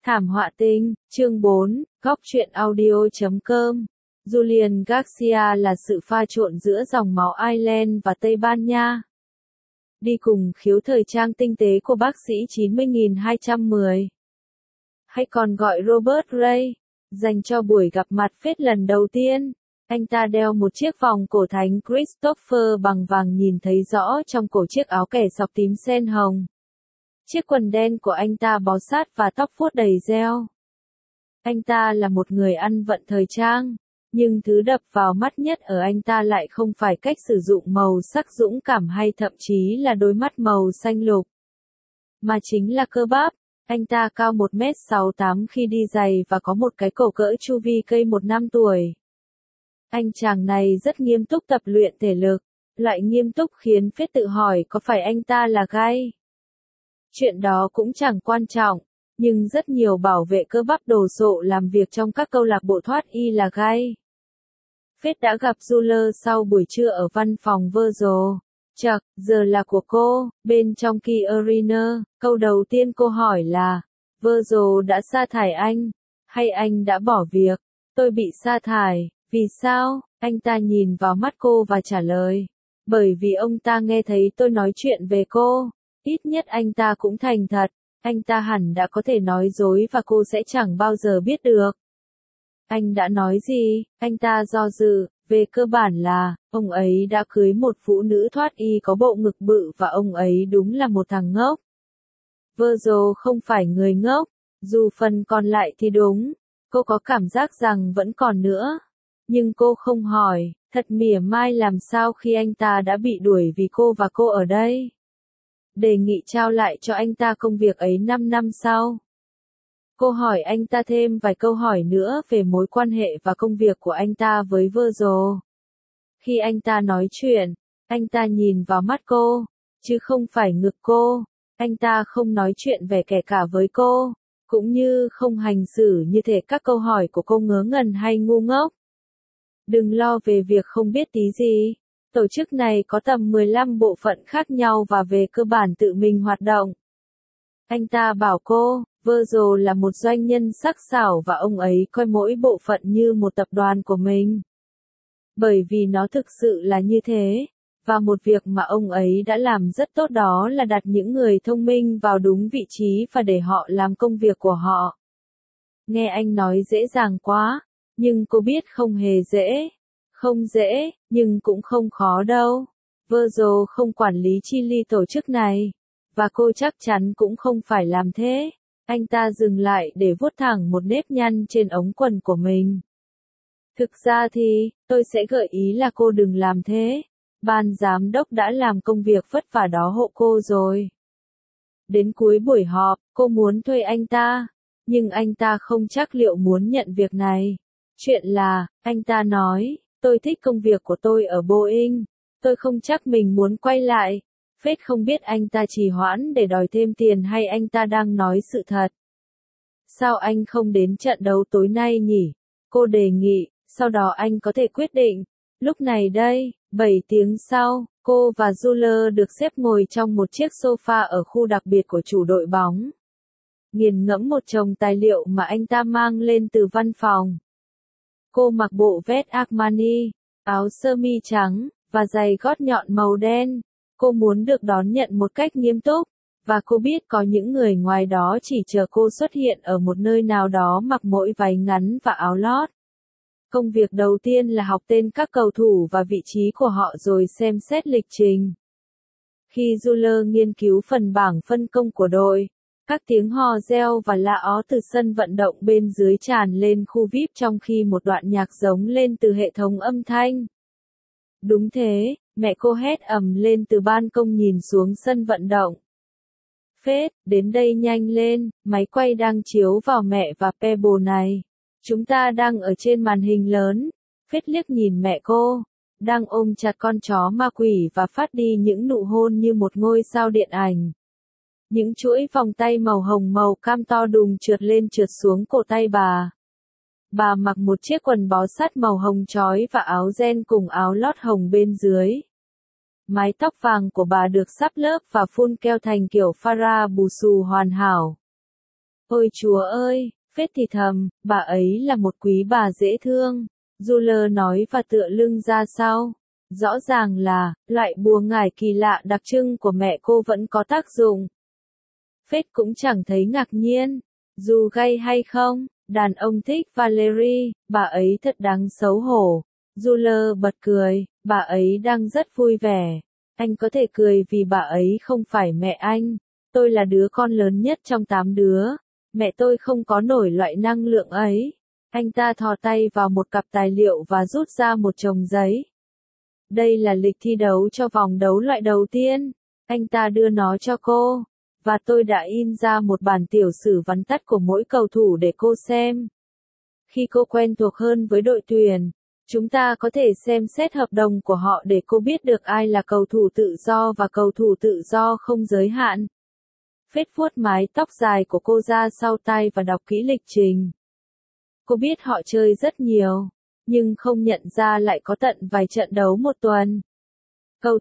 Thảm họa tinh, chương 4, góc truyện audio.com. Julian Garcia là sự pha trộn giữa dòng máu Ireland và Tây Ban Nha. Đi cùng khiếu thời trang tinh tế của bác sĩ 90.210. Hay còn gọi Robert Ray, dành cho buổi gặp mặt phết lần đầu tiên. Anh ta đeo một chiếc vòng cổ thánh Christopher bằng vàng nhìn thấy rõ trong cổ chiếc áo kẻ sọc tím sen hồng. Chiếc quần đen của anh ta bó sát và tóc vuốt đầy gel. Anh ta là một người ăn vận thời trang, nhưng thứ đập vào mắt nhất ở anh ta lại không phải cách sử dụng màu sắc dũng cảm hay thậm chí là đôi mắt màu xanh lục, mà chính là cơ bắp. Anh ta cao 1m68 khi đi giày và có một cái cổ cỡ chu vi cây 1 năm tuổi. Anh chàng này rất nghiêm túc tập luyện thể lực, loại nghiêm túc khiến phết tự hỏi có phải anh ta là gay. Chuyện đó cũng chẳng quan trọng, nhưng rất nhiều bảo vệ cơ bắp đồ sộ làm việc trong các câu lạc bộ thoát y là gay. Phết đã gặp Juler sau buổi trưa ở văn phòng Virgil. Chậc, giờ là của cô, bên trong Key Arena. Câu đầu tiên cô hỏi là, Virgil đã sa thải anh, hay anh đã bỏ việc? Tôi bị sa thải, vì sao? Anh ta nhìn vào mắt cô và trả lời, bởi vì ông ta nghe thấy tôi nói chuyện về cô. Ít nhất anh ta cũng thành thật, anh ta hẳn đã có thể nói dối và cô sẽ chẳng bao giờ biết được. Anh đã nói gì? Anh ta do dự, về cơ bản là, ông ấy đã cưới một phụ nữ thoát y có bộ ngực bự và ông ấy đúng là một thằng ngốc. Virgil không phải người ngốc, dù phần còn lại thì đúng, cô có cảm giác rằng vẫn còn nữa. Nhưng cô không hỏi, thật mỉa mai làm sao khi anh ta đã bị đuổi vì cô và cô ở đây. Đề nghị trao lại cho anh ta công việc ấy 5 năm sau. Cô hỏi anh ta thêm vài câu hỏi nữa về mối quan hệ và công việc của anh ta với Virgil. Khi anh ta nói chuyện, anh ta nhìn vào mắt cô, chứ không phải ngực cô. Anh ta không nói chuyện vẻ kẻ cả với cô, cũng như không hành xử như thể các câu hỏi của cô ngớ ngẩn hay ngu ngốc. Đừng lo về việc không biết tí gì. Tổ chức này có tầm 15 bộ phận khác nhau và về cơ bản tự mình hoạt động. Anh ta bảo cô, Virgil là một doanh nhân sắc sảo và ông ấy coi mỗi bộ phận như một tập đoàn của mình. Bởi vì nó thực sự là như thế, và một việc mà ông ấy đã làm rất tốt đó là đặt những người thông minh vào đúng vị trí và để họ làm công việc của họ. Nghe anh nói dễ dàng quá, nhưng cô biết không hề dễ. Không dễ, nhưng cũng không khó đâu. Virgil không quản lý chi li tổ chức này, và cô chắc chắn cũng không phải làm thế. Anh ta dừng lại để vuốt thẳng một nếp nhăn trên ống quần của mình. Thực ra thì, tôi sẽ gợi ý là cô đừng làm thế. Ban giám đốc đã làm công việc vất vả đó hộ cô rồi. Đến cuối buổi họp, cô muốn thuê anh ta, nhưng anh ta không chắc liệu muốn nhận việc này. Chuyện là, anh ta nói, tôi thích công việc của tôi ở Boeing, tôi không chắc mình muốn quay lại. Phết không biết anh ta trì hoãn để đòi thêm tiền hay anh ta đang nói sự thật. Sao anh không đến trận đấu tối nay nhỉ? Cô đề nghị, sau đó anh có thể quyết định. Lúc này đây, 7 tiếng sau, cô và Juler được xếp ngồi trong một chiếc sofa ở khu đặc biệt của chủ đội bóng. Nghiền ngẫm một chồng tài liệu mà anh ta mang lên từ văn phòng. Cô mặc bộ vest Armani, áo sơ mi trắng, và giày gót nhọn màu đen. Cô muốn được đón nhận một cách nghiêm túc, và cô biết có những người ngoài đó chỉ chờ cô xuất hiện ở một nơi nào đó mặc mỗi váy ngắn và áo lót. Công việc đầu tiên là học tên các cầu thủ và vị trí của họ rồi xem xét lịch trình. Khi Juler nghiên cứu phần bảng phân công của đội, các tiếng hò reo và la ó từ sân vận động bên dưới tràn lên khu VIP trong khi một đoạn nhạc giống lên từ hệ thống âm thanh. Đúng thế, mẹ cô hét ầm lên từ ban công nhìn xuống sân vận động. Phết, đến đây nhanh lên, máy quay đang chiếu vào mẹ và Pebble này. Chúng ta đang ở trên màn hình lớn. Phết liếc nhìn mẹ cô, đang ôm chặt con chó ma quỷ và phát đi những nụ hôn như một ngôi sao điện ảnh. Những chuỗi vòng tay màu hồng màu cam to đùng trượt lên trượt xuống cổ tay bà. Bà mặc một chiếc quần bó sát màu hồng chói và áo ren cùng áo lót hồng bên dưới. Mái tóc vàng của bà được sắp lớp và phun keo thành kiểu Farrah bù xù hoàn hảo. Ôi Chúa ơi, Phết thì thầm, bà ấy là một quý bà dễ thương. Juler nói và tựa lưng ra sau. Rõ ràng là, loại bùa ngải kỳ lạ đặc trưng của mẹ cô vẫn có tác dụng. Phết cũng chẳng thấy ngạc nhiên. Dù gay hay không, đàn ông thích Valerie, bà ấy thật đáng xấu hổ. Juler bật cười, bà ấy đang rất vui vẻ. Anh có thể cười vì bà ấy không phải mẹ anh. Tôi là đứa con lớn nhất trong 8 đứa. Mẹ tôi không có nổi loại năng lượng ấy. Anh ta thò tay vào một cặp tài liệu và rút ra một chồng giấy. Đây là lịch thi đấu cho vòng đấu loại đầu tiên. Anh ta đưa nó cho cô. Và tôi đã in ra một bản tiểu sử vắn tắt của mỗi cầu thủ để cô xem. Khi cô quen thuộc hơn với đội tuyển, chúng ta có thể xem xét hợp đồng của họ để cô biết được ai là cầu thủ tự do và cầu thủ tự do không giới hạn. Phết vuốt mái tóc dài của cô ra sau tai và đọc kỹ lịch trình. Cô biết họ chơi rất nhiều, nhưng không nhận ra lại có tận vài trận đấu một tuần. Cầu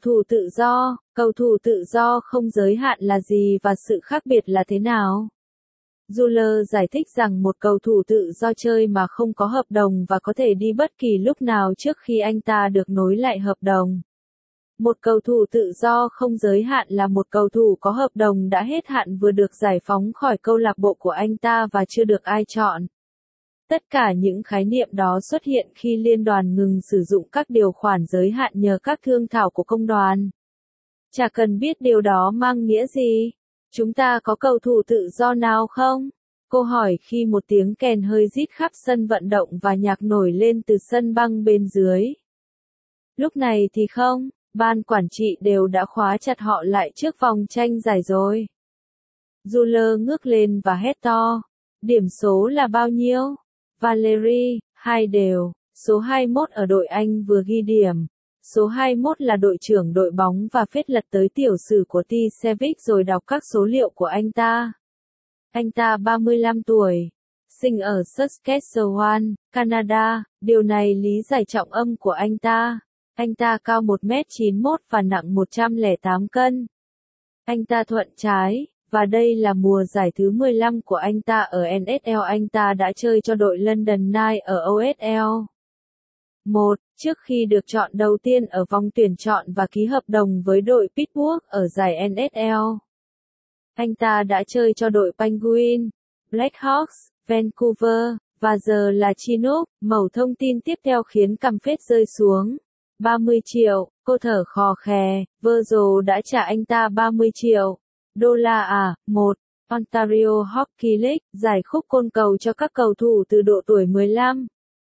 thủ tự do không giới hạn là gì và sự khác biệt là thế nào? Juler giải thích rằng một cầu thủ tự do chơi mà không có hợp đồng và có thể đi bất kỳ lúc nào trước khi anh ta được nối lại hợp đồng. Một cầu thủ tự do không giới hạn là một cầu thủ có hợp đồng đã hết hạn vừa được giải phóng khỏi câu lạc bộ của anh ta và chưa được ai chọn. Tất cả những khái niệm đó xuất hiện khi liên đoàn ngừng sử dụng các điều khoản giới hạn nhờ các thương thảo của công đoàn. Chả cần biết điều đó mang nghĩa gì. Chúng ta có cầu thủ tự do nào không? Cô hỏi khi một tiếng kèn hơi rít khắp sân vận động và nhạc nổi lên từ sân băng bên dưới. Lúc này thì không, ban quản trị đều đã khóa chặt họ lại trước vòng tranh giải rồi. Juler ngước lên và hét to. Điểm số là bao nhiêu? Valerie, 2 đều. Số 21 ở đội Anh vừa ghi điểm. Số 21 là đội trưởng đội bóng và Phết lật tới tiểu sử của Tisevic rồi đọc các số liệu của anh ta. Anh ta 35 tuổi. Sinh ở Saskatchewan, Canada. Điều này lý giải trọng âm của anh ta. Anh ta cao 1m91 và nặng 108 cân. Anh ta thuận trái. Và đây là mùa giải thứ 15 của anh ta ở NFL. Anh ta đã chơi cho đội London Knights ở OSL. Trước khi được chọn đầu tiên ở vòng tuyển chọn và ký hợp đồng với đội Pittsburgh ở giải NFL. Anh ta đã chơi cho đội Penguins, Blackhawks, Vancouver, và giờ là Chinook. Mẩu thông tin tiếp theo khiến cằm Phết rơi xuống. 30 triệu, cô thở khò khè, Virgil đã trả anh ta 30 triệu. Đô la à? Ontario Hockey League, giải khúc côn cầu cho các cầu thủ từ độ tuổi 15.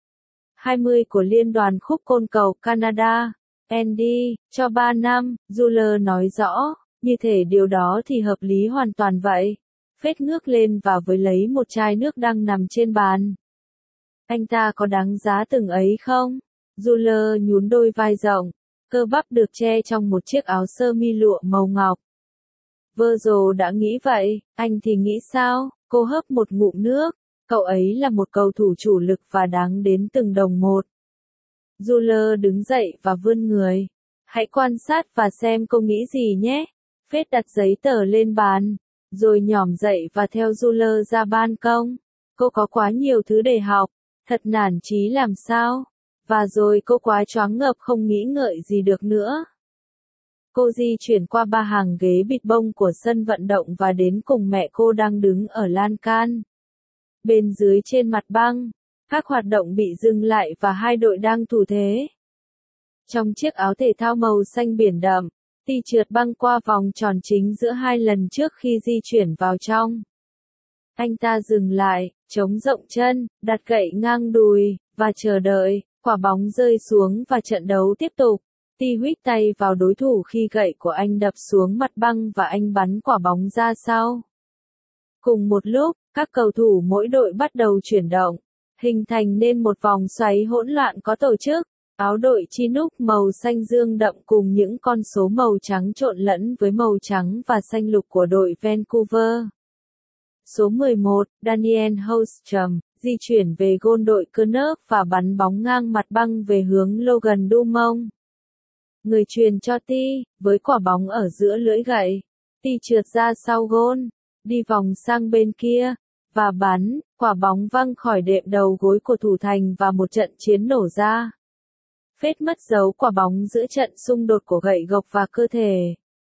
20 của Liên đoàn khúc côn cầu Canada. Andy, cho 3 năm, Juler nói rõ, như thể điều đó thì hợp lý hoàn toàn vậy. Phết ngước lên và với lấy một chai nước đang nằm trên bàn. Anh ta có đáng giá từng ấy không? Juler nhún đôi vai rộng, cơ bắp được che trong một chiếc áo sơ mi lụa màu ngọc. Virgil đã nghĩ vậy, anh thì nghĩ sao? Cô hớp một ngụm nước. Cậu ấy là một cầu thủ chủ lực và đáng đến từng đồng một. Juler đứng dậy và vươn người. Hãy quan sát và xem cô nghĩ gì nhé. Phết đặt giấy tờ lên bàn, rồi nhỏm dậy và theo Juler ra ban công. Cô có quá nhiều thứ để học, thật nản chí làm sao. Và rồi cô quá choáng ngợp không nghĩ ngợi gì được nữa. Cô di chuyển qua 3 hàng ghế bịt bông của sân vận động và đến cùng mẹ cô đang đứng ở lan can. Bên dưới trên mặt băng, các hoạt động bị dừng lại và hai đội đang thủ thế. Trong chiếc áo thể thao màu xanh biển đậm, Ti trượt băng qua vòng tròn chính giữa hai lần trước khi di chuyển vào trong. Anh ta dừng lại, chống rộng chân, đặt gậy ngang đùi, và chờ đợi, quả bóng rơi xuống và trận đấu tiếp tục. Ti huých tay vào đối thủ khi gậy của anh đập xuống mặt băng và anh bắn quả bóng ra sau. Cùng một lúc, các cầu thủ mỗi đội bắt đầu chuyển động, hình thành nên một vòng xoáy hỗn loạn có tổ chức. Áo đội Chinook màu xanh dương đậm cùng những con số màu trắng trộn lẫn với màu trắng và xanh lục của đội Vancouver. Số 11, Daniel Holmstrom, di chuyển về gôn đội Canucks và bắn bóng ngang mặt băng về hướng Logan Dumont. Người truyền cho Ti, với quả bóng ở giữa lưỡi gậy. Ti trượt ra sau gôn, đi vòng sang bên kia, và bắn, quả bóng văng khỏi đệm đầu gối của thủ thành và một trận chiến nổ ra. Phết mất dấu quả bóng giữa trận xung đột của gậy gộc và cơ thể.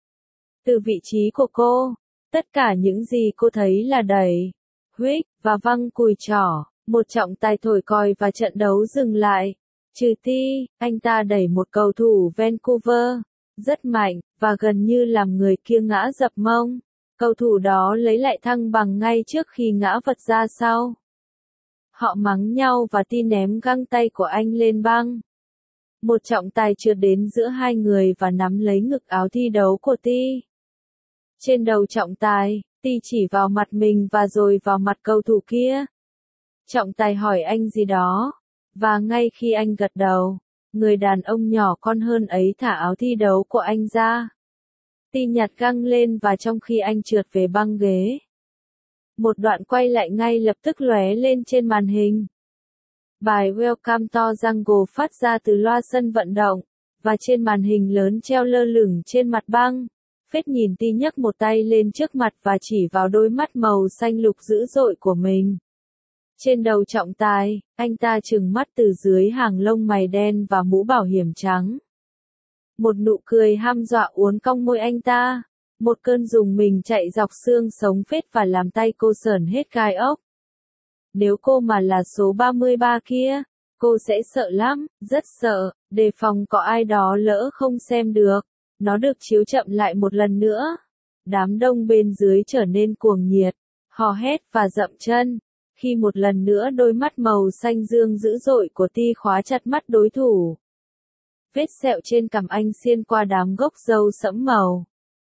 Từ vị trí của cô, tất cả những gì cô thấy là đẩy, huých, và văng cùi trỏ. Một trọng tài thổi còi và trận đấu dừng lại. Trừ Ti, anh ta đẩy một cầu thủ Vancouver, rất mạnh, và gần như làm người kia ngã dập mông. Cầu thủ đó lấy lại thăng bằng ngay trước khi ngã vật ra sau. Họ mắng nhau và Ti ném găng tay của anh lên băng. Một trọng tài trượt đến giữa hai người và nắm lấy ngực áo thi đấu của Ti. Trên đầu trọng tài, Ti chỉ vào mặt mình và rồi vào mặt cầu thủ kia. Trọng tài hỏi anh gì đó, và ngay khi anh gật đầu, người đàn ông nhỏ con hơn ấy thả áo thi đấu của anh ra. Ti nhặt găng lên và trong khi anh trượt về băng ghế, một đoạn quay lại ngay lập tức lóe lên trên màn hình. Bài Welcome to Jungle phát ra từ loa sân vận động, và trên màn hình lớn treo lơ lửng trên mặt băng. Phết nhìn Ti nhấc một tay lên trước mặt và chỉ vào đôi mắt màu xanh lục dữ dội của mình. Trên đầu trọng tài, anh ta trừng mắt từ dưới hàng lông mày đen và mũ bảo hiểm trắng. Một nụ cười hăm dọa uốn cong môi anh ta. Một cơn rùng mình chạy dọc xương sống Phết và làm tay cô sởn hết gai ốc. Nếu cô mà là số 33 kia, cô sẽ sợ lắm, rất sợ, đề phòng có ai đó lỡ không xem được. Nó được chiếu chậm lại một lần nữa. Đám đông bên dưới trở nên cuồng nhiệt, hò hét và dậm chân. Khi một lần nữa đôi mắt màu xanh dương dữ dội của Ti khóa chặt mắt đối thủ. Vết sẹo trên cằm anh xiên qua đám gốc râu sẫm màu.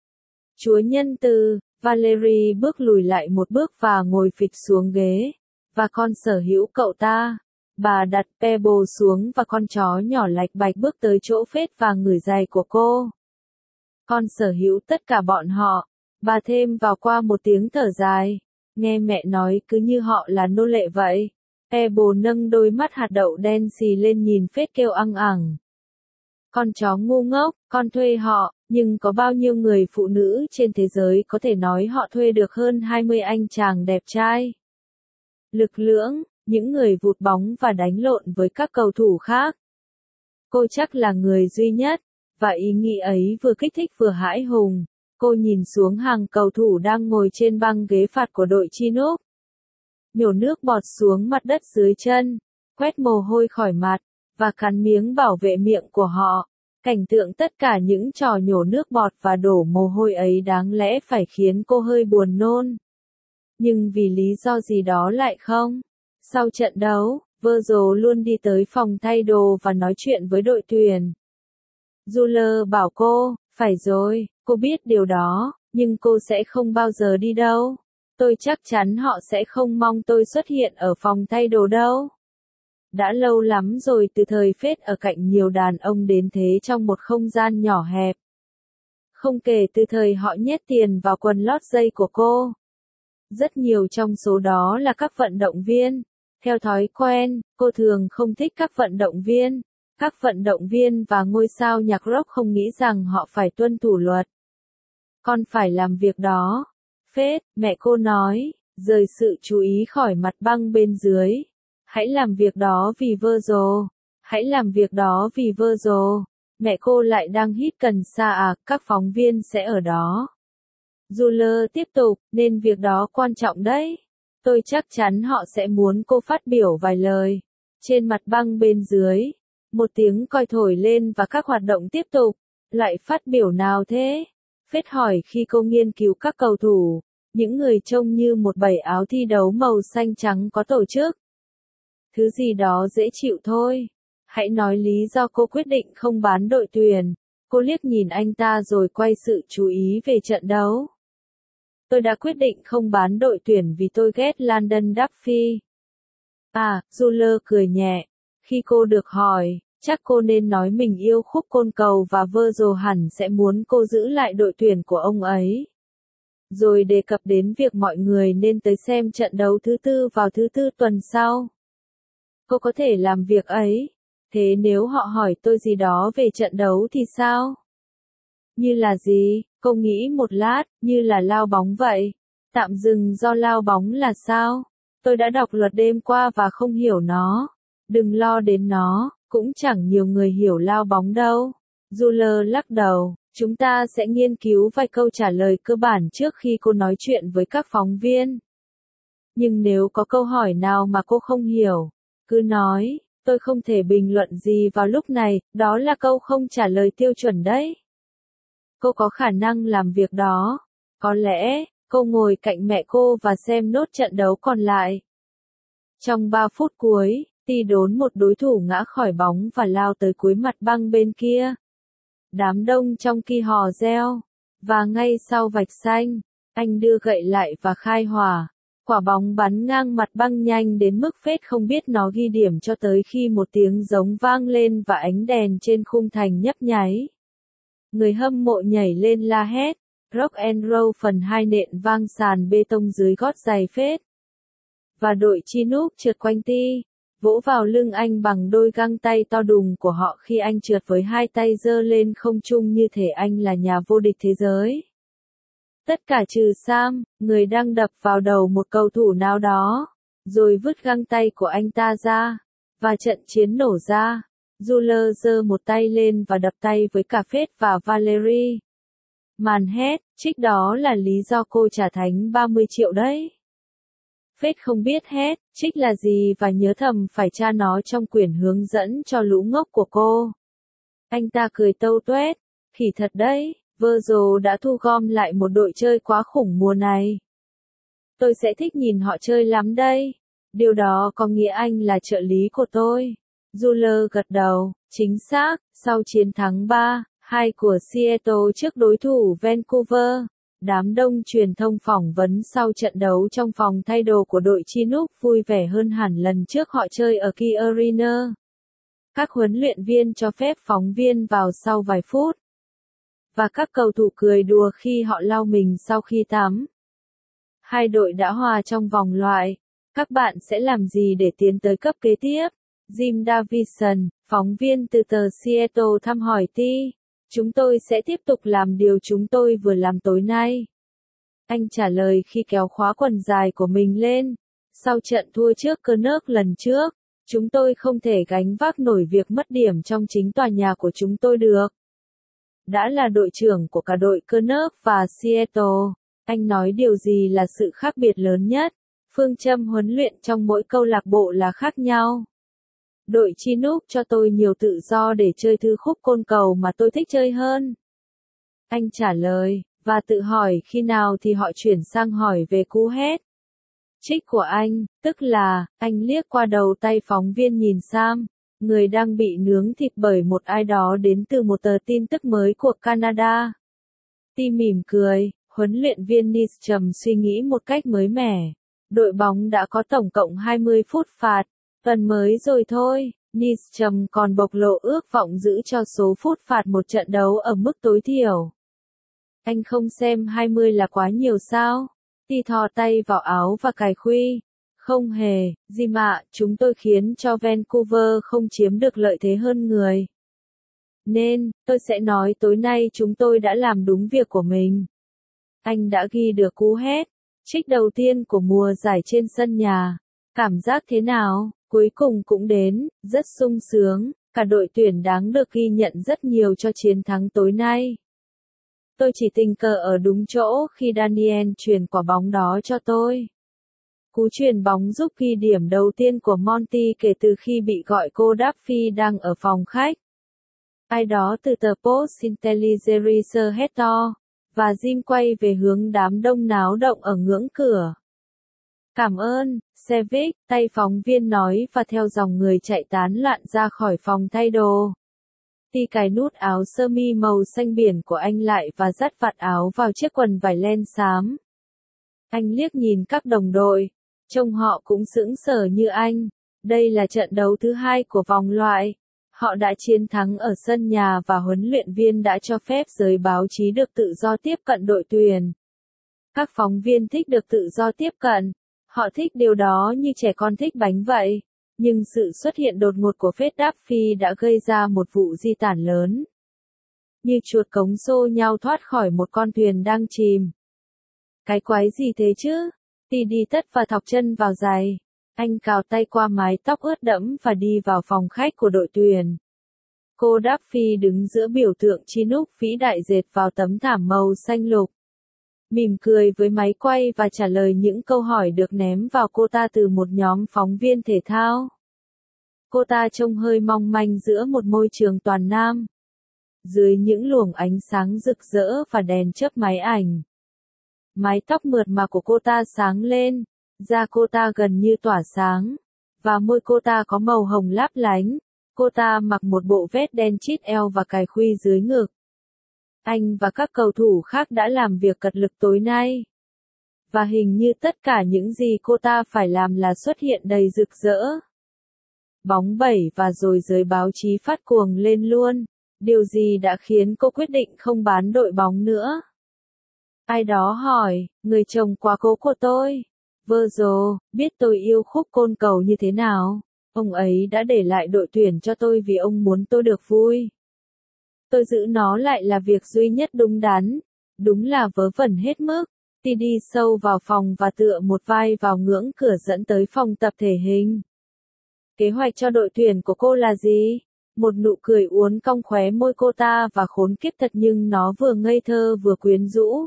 Chúa nhân từ, Valerie bước lùi lại một bước và ngồi phịch xuống ghế. Và con sở hữu cậu ta. Bà đặt Pebble xuống và con chó nhỏ lạch bạch bước tới chỗ Phết và ngửi giày của cô. Con sở hữu tất cả bọn họ. Bà thêm vào qua một tiếng thở dài. Nghe mẹ nói cứ như họ là nô lệ vậy. Pebble nâng đôi mắt hạt đậu đen xì lên nhìn Phết kêu ăng ẳng. Con chó ngu ngốc, con thuê họ, nhưng có bao nhiêu người phụ nữ trên thế giới có thể nói họ thuê được hơn 20 anh chàng đẹp trai. Lực lưỡng, những người vụt bóng và đánh lộn với các cầu thủ khác. Cô chắc là người duy nhất, và ý nghĩ ấy vừa kích thích vừa hãi hùng. Cô nhìn xuống hàng cầu thủ đang ngồi trên băng ghế phạt của đội Chinook. Nhổ nước bọt xuống mặt đất dưới chân, quét mồ hôi khỏi mặt, và cắn miếng bảo vệ miệng của họ. Cảnh tượng tất cả những trò nhổ nước bọt và đổ mồ hôi ấy đáng lẽ phải khiến cô hơi buồn nôn. Nhưng vì lý do gì đó lại không. Sau trận đấu, Virgil luôn đi tới phòng thay đồ và nói chuyện với đội tuyển. Juler bảo cô, phải rồi, cô biết điều đó, nhưng cô sẽ không bao giờ đi đâu. Tôi chắc chắn họ sẽ không mong tôi xuất hiện ở phòng thay đồ đâu. Đã lâu lắm rồi từ thời Phết ở cạnh nhiều đàn ông đến thế trong một không gian nhỏ hẹp. Không kể từ thời họ nhét tiền vào quần lót dây của cô. Rất nhiều trong số đó là các vận động viên. Theo thói quen, cô thường không thích các vận động viên. Các vận động viên và ngôi sao nhạc rock không nghĩ rằng họ phải tuân thủ luật. Con phải làm việc đó. Phết, mẹ cô nói, rời sự chú ý khỏi mặt băng bên dưới. Hãy làm việc đó vì Virgil. Hãy làm việc đó vì Virgil. Mẹ cô lại đang hít cần sa à, các phóng viên sẽ ở đó. Juler tiếp tục, nên việc đó quan trọng đấy. Tôi chắc chắn họ sẽ muốn cô phát biểu vài lời. Trên mặt băng bên dưới, một tiếng còi thổi lên và các hoạt động tiếp tục. Lại phát biểu nào thế? Phết hỏi khi cô nghiên cứu các cầu thủ, những người trông như một bầy áo thi đấu màu xanh trắng có tổ chức. Thứ gì đó dễ chịu thôi. Hãy nói lý do cô quyết định không bán đội tuyển. Cô liếc nhìn anh ta rồi quay sự chú ý về trận đấu. Tôi đã quyết định không bán đội tuyển vì tôi ghét Landon Duffy. À, Juler cười nhẹ. Khi cô được hỏi, chắc cô nên nói mình yêu khúc côn cầu và Virgil hẳn sẽ muốn cô giữ lại đội tuyển của ông ấy. Rồi đề cập đến việc mọi người nên tới xem trận đấu thứ tư vào thứ tư tuần sau. Cô có thể làm việc ấy. Thế nếu họ hỏi tôi gì đó về trận đấu thì sao? Như là gì? Cô nghĩ một lát, như là lao bóng vậy. Tạm dừng do lao bóng là sao? Tôi đã đọc luật đêm qua và không hiểu nó. Đừng lo đến nó, cũng chẳng nhiều người hiểu lao bóng đâu. Juler lắc đầu, chúng ta sẽ nghiên cứu vài câu trả lời cơ bản trước khi cô nói chuyện với các phóng viên. Nhưng nếu có câu hỏi nào mà cô không hiểu, cứ nói, tôi không thể bình luận gì vào lúc này, đó là câu không trả lời tiêu chuẩn đấy. Cô có khả năng làm việc đó. Có lẽ, cô ngồi cạnh mẹ cô và xem nốt trận đấu còn lại. Trong 3 phút cuối, Ti đốn một đối thủ ngã khỏi bóng và lao tới cuối mặt băng bên kia. Đám đông trong kia hò reo. Và ngay sau vạch xanh, anh đưa gậy lại và khai hỏa. Quả bóng bắn ngang mặt băng nhanh đến mức Phết không biết nó ghi điểm cho tới khi một tiếng giống vang lên và ánh đèn trên khung thành nhấp nháy. Người hâm mộ nhảy lên la hét. Rock and roll phần 2 nện vang sàn bê tông dưới gót giày Phết. Và đội Chinook trượt quanh Ti, vỗ vào lưng anh bằng đôi găng tay to đùng của họ khi anh trượt với hai tay giơ lên không trung như thể anh là nhà vô địch thế giới. Tất cả trừ Sam, người đang đập vào đầu một cầu thủ nào đó, rồi vứt găng tay của anh ta ra, và trận chiến nổ ra. Juler giơ một tay lên và đập tay với cả Phết và Valerie. Màn hét, trích đó là lý do cô trả thánh 30 triệu đấy. Phết không biết hét, trích là gì và nhớ thầm phải tra nó trong quyển hướng dẫn cho lũ ngốc của cô. Anh ta cười tâu tuét, khỉ thật đấy, Virgil đã thu gom lại một đội chơi quá khủng mùa này. Tôi sẽ thích nhìn họ chơi lắm đây. Điều đó có nghĩa anh là trợ lý của tôi. Juler gật đầu, chính xác, sau chiến thắng 3-2 của Seattle trước đối thủ Vancouver. Đám đông truyền thông phỏng vấn sau trận đấu trong phòng thay đồ của đội Chinook vui vẻ hơn hẳn lần trước họ chơi ở Key Arena. Các huấn luyện viên cho phép phóng viên vào sau vài phút. Và các cầu thủ cười đùa khi họ lau mình sau khi tắm. Hai đội đã hòa trong vòng loại. Các bạn sẽ làm gì để tiến tới cấp kế tiếp? Jim Davison, phóng viên từ tờ Seattle thăm hỏi Ti. Chúng tôi sẽ tiếp tục làm điều chúng tôi vừa làm tối nay. Anh trả lời khi kéo khóa quần dài của mình lên. Sau trận thua trước Canucks lần trước, chúng tôi không thể gánh vác nổi việc mất điểm trong chính tòa nhà của chúng tôi được. Đã là đội trưởng của cả đội Canucks và Seattle, anh nói điều gì là sự khác biệt lớn nhất? Phương châm huấn luyện trong mỗi câu lạc bộ là khác nhau. Đội Chinook cho tôi nhiều tự do để chơi thư khúc côn cầu mà tôi thích chơi hơn. Anh trả lời, và tự hỏi khi nào thì họ chuyển sang hỏi về cú hét. Trích của anh, tức là, anh liếc qua đầu tay phóng viên nhìn Sam, người đang bị nướng thịt bởi một ai đó đến từ một tờ tin tức mới của Canada. Ti mỉm cười, huấn luyện viên Nystrom suy nghĩ một cách mới mẻ. Đội bóng đã có tổng cộng 20 phút phạt. Tuần mới rồi thôi, Nystrom còn bộc lộ ước vọng giữ cho số phút phạt một trận đấu ở mức tối thiểu. Anh không xem 20 là quá nhiều sao? Ti thò tay vào áo và cài khuy. Không hề, Jim ạ, chúng tôi khiến cho Vancouver không chiếm được lợi thế hơn người. Nên, tôi sẽ nói tối nay chúng tôi đã làm đúng việc của mình. Anh đã ghi được cú hét, trích đầu tiên của mùa giải trên sân nhà. Cảm giác thế nào? Cuối cùng cũng đến, rất sung sướng, cả đội tuyển đáng được ghi nhận rất nhiều cho chiến thắng tối nay. Tôi chỉ tình cờ ở đúng chỗ khi Daniel truyền quả bóng đó cho tôi. Cú chuyền bóng giúp ghi điểm đầu tiên của Monty kể từ khi bị gọi cô Duffy đang ở phòng khách. Ai đó từ tờ Post-Intelligencer hét to, và Jim quay về hướng đám đông náo động ở ngưỡng cửa. Cảm ơn, Sevic, tay phóng viên nói và theo dòng người chạy tán loạn ra khỏi phòng thay đồ. Ti cài nút áo sơ mi màu xanh biển của anh lại và dắt vạt áo vào chiếc quần vải len xám. Anh liếc nhìn các đồng đội, trông họ cũng sững sờ như anh. Đây là trận đấu thứ 2 của vòng loại. Họ đã chiến thắng ở sân nhà và huấn luyện viên đã cho phép giới báo chí được tự do tiếp cận đội tuyển. Các phóng viên thích được tự do tiếp cận. Họ thích điều đó như trẻ con thích bánh vậy. Nhưng sự xuất hiện đột ngột của Phết Duffy đã gây ra một vụ di tản lớn. Như chuột cống xô nhau thoát khỏi một con thuyền đang chìm. Cái quái gì thế chứ? Ti đi tất và thọc chân vào giày. Anh cào tay qua mái tóc ướt đẫm và đi vào phòng khách của đội tuyển. Cô Daffy đứng giữa biểu tượng Chinook vĩ đại dệt vào tấm thảm màu xanh lục. Mỉm cười với máy quay và trả lời những câu hỏi được ném vào cô ta từ một nhóm phóng viên thể thao. Cô ta trông hơi mong manh giữa một môi trường toàn nam. Dưới những luồng ánh sáng rực rỡ và đèn chớp máy ảnh. Mái tóc mượt mà của cô ta sáng lên, da cô ta gần như tỏa sáng, và môi cô ta có màu hồng láp lánh. Cô ta mặc một bộ vest đen chít eo và cài khuy dưới ngực. Anh và các cầu thủ khác đã làm việc cật lực tối nay. Và hình như tất cả những gì cô ta phải làm là xuất hiện đầy rực rỡ. Bóng bẩy và rồi giới báo chí phát cuồng lên luôn. Điều gì đã khiến cô quyết định không bán đội bóng nữa? Ai đó hỏi, người chồng quá cố của tôi. Virgil, biết tôi yêu khúc côn cầu như thế nào. Ông ấy đã để lại đội tuyển cho tôi vì ông muốn tôi được vui. Tôi giữ nó lại là việc duy nhất đúng đắn. Đúng là vớ vẩn hết mức. Ti đi sâu vào phòng và tựa một vai vào ngưỡng cửa dẫn tới phòng tập thể hình. Kế hoạch cho đội tuyển của cô là gì? Một nụ cười uốn cong khóe môi cô ta và khốn kiếp thật nhưng nó vừa ngây thơ vừa quyến rũ.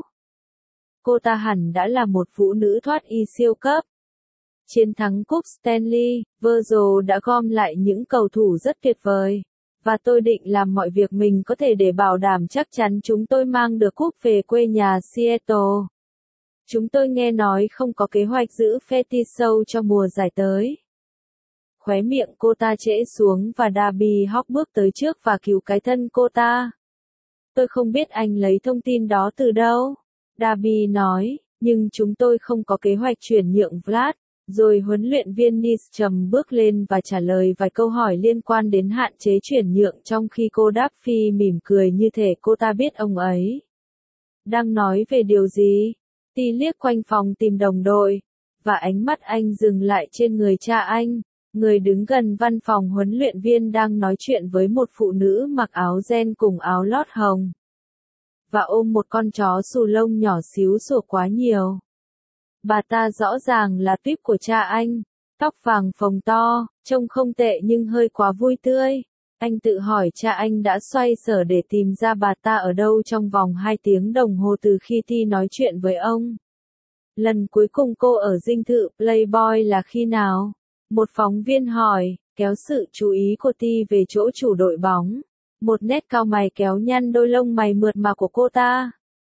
Cô ta hẳn đã là một phụ nữ thoát y siêu cấp. Chiến thắng cúp Stanley, Virgil đã gom lại những cầu thủ rất tuyệt vời. Và tôi định làm mọi việc mình có thể để bảo đảm chắc chắn chúng tôi mang được cúp về quê nhà Seattle. Chúng tôi nghe nói không có kế hoạch giữ Fetty Show cho mùa giải tới. Khóe miệng cô ta trễ xuống và Darby Hawk bước tới trước và cứu cái thân cô ta. Tôi không biết anh lấy thông tin đó từ đâu. Darby nói, nhưng chúng tôi không có kế hoạch chuyển nhượng Vlad. Rồi huấn luyện viên Nystrom bước lên và trả lời vài câu hỏi liên quan đến hạn chế chuyển nhượng trong khi cô Daffy mỉm cười như thể cô ta biết ông ấy đang nói về điều gì. Ti liếc quanh phòng tìm đồng đội, và ánh mắt anh dừng lại trên người cha anh, người đứng gần văn phòng huấn luyện viên đang nói chuyện với một phụ nữ mặc áo ren cùng áo lót hồng. Và ôm một con chó xù lông nhỏ xíu sủa quá nhiều. Bà ta rõ ràng là tuýp của cha anh, tóc vàng phồng to, trông không tệ nhưng hơi quá vui tươi. Anh tự hỏi cha anh đã xoay sở để tìm ra bà ta ở đâu trong vòng 2 tiếng đồng hồ từ khi Ti nói chuyện với ông. Lần cuối cùng cô ở dinh thự Playboy là khi nào? Một phóng viên hỏi, kéo sự chú ý của Ti về chỗ chủ đội bóng. Một nét cau mày kéo nhăn đôi lông mày mượt mà của cô ta.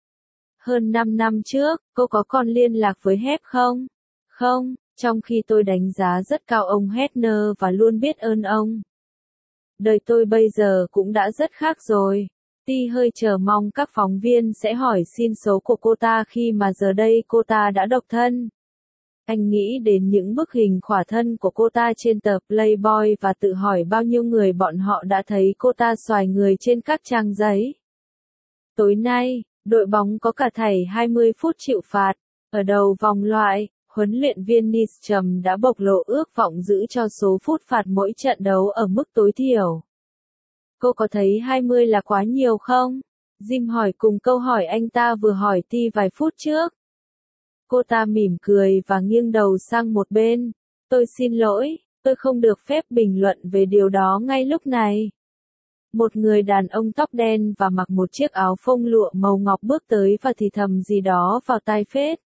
Hơn 5 năm trước, cô có còn liên lạc với Hep không? Không, trong khi tôi đánh giá rất cao ông Hefner và luôn biết ơn ông. Đời tôi bây giờ cũng đã rất khác rồi. Ti hơi chờ mong các phóng viên sẽ hỏi xin số của cô ta khi mà giờ đây cô ta đã độc thân. Anh nghĩ đến những bức hình khỏa thân của cô ta trên tờ Playboy và tự hỏi bao nhiêu người bọn họ đã thấy cô ta xoài người trên các trang giấy. Tối nay, đội bóng có cả thảy 20 phút chịu phạt. Ở đầu vòng loại, huấn luyện viên Nystrom đã bộc lộ ước vọng giữ cho số phút phạt mỗi trận đấu ở mức tối thiểu. Cô có thấy 20 là quá nhiều không? Jim hỏi cùng câu hỏi anh ta vừa hỏi Ti vài phút trước. Cô ta mỉm cười và nghiêng đầu sang một bên. Tôi xin lỗi, tôi không được phép bình luận về điều đó ngay lúc này. Một người đàn ông tóc đen và mặc một chiếc áo phông lụa màu ngọc bước tới và thì thầm gì đó vào tai Phết.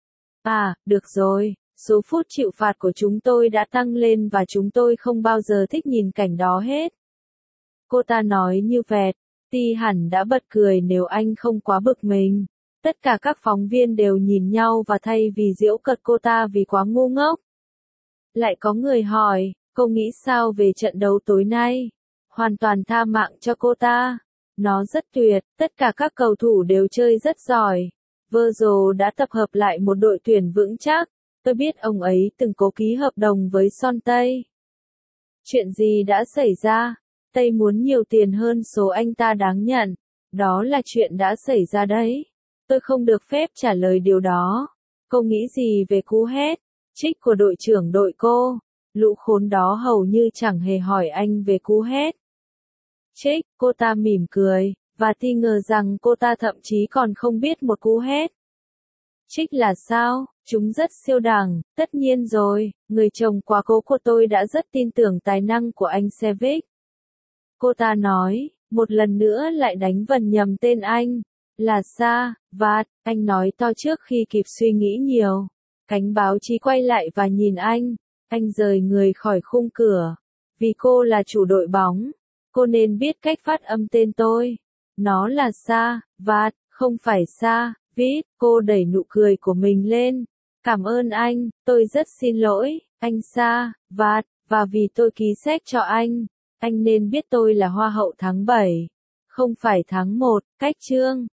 À, được rồi, số phút chịu phạt của chúng tôi đã tăng lên và chúng tôi không bao giờ thích nhìn cảnh đó hết. Cô ta nói như vẹt. Ti hẳn đã bật cười nếu anh không quá bực mình. Tất cả các phóng viên đều nhìn nhau và thay vì giễu cợt cô ta vì quá ngu ngốc. Lại có người hỏi, cô nghĩ sao về trận đấu tối nay? Hoàn toàn tha mạng cho cô ta. Nó rất tuyệt, tất cả các cầu thủ đều chơi rất giỏi. Virgil đã tập hợp lại một đội tuyển vững chắc. Tôi biết ông ấy từng cố ký hợp đồng với Son Tây. Chuyện gì đã xảy ra? Tây muốn nhiều tiền hơn số anh ta đáng nhận. Đó là chuyện đã xảy ra đấy. Tôi không được phép trả lời điều đó. Cô nghĩ gì về cú hét trích của đội trưởng đội cô? Lũ khốn đó hầu như chẳng hề hỏi anh về cú hét trích. Cô ta mỉm cười, và Ti ngờ rằng cô ta thậm chí còn không biết một cú hét trích là sao. Chúng rất siêu đẳng, tất nhiên rồi, người chồng quá cố của tôi đã rất tin tưởng tài năng của anh Sevik. Cô ta nói, một lần nữa lại đánh vần nhầm tên anh. Là Sa, Vạt, anh nói to trước khi kịp suy nghĩ nhiều. Cánh báo chí quay lại và nhìn anh rời người khỏi khung cửa. Vì cô là chủ đội bóng, cô nên biết cách phát âm tên tôi. Nó là Sa, Vạt, không phải Sa, Vít. Cô đẩy nụ cười của mình lên. Cảm ơn anh, tôi rất xin lỗi, anh Sa, Vạt, và vì tôi ký séc cho anh nên biết tôi là Hoa hậu tháng 7, không phải tháng 1, cách chương.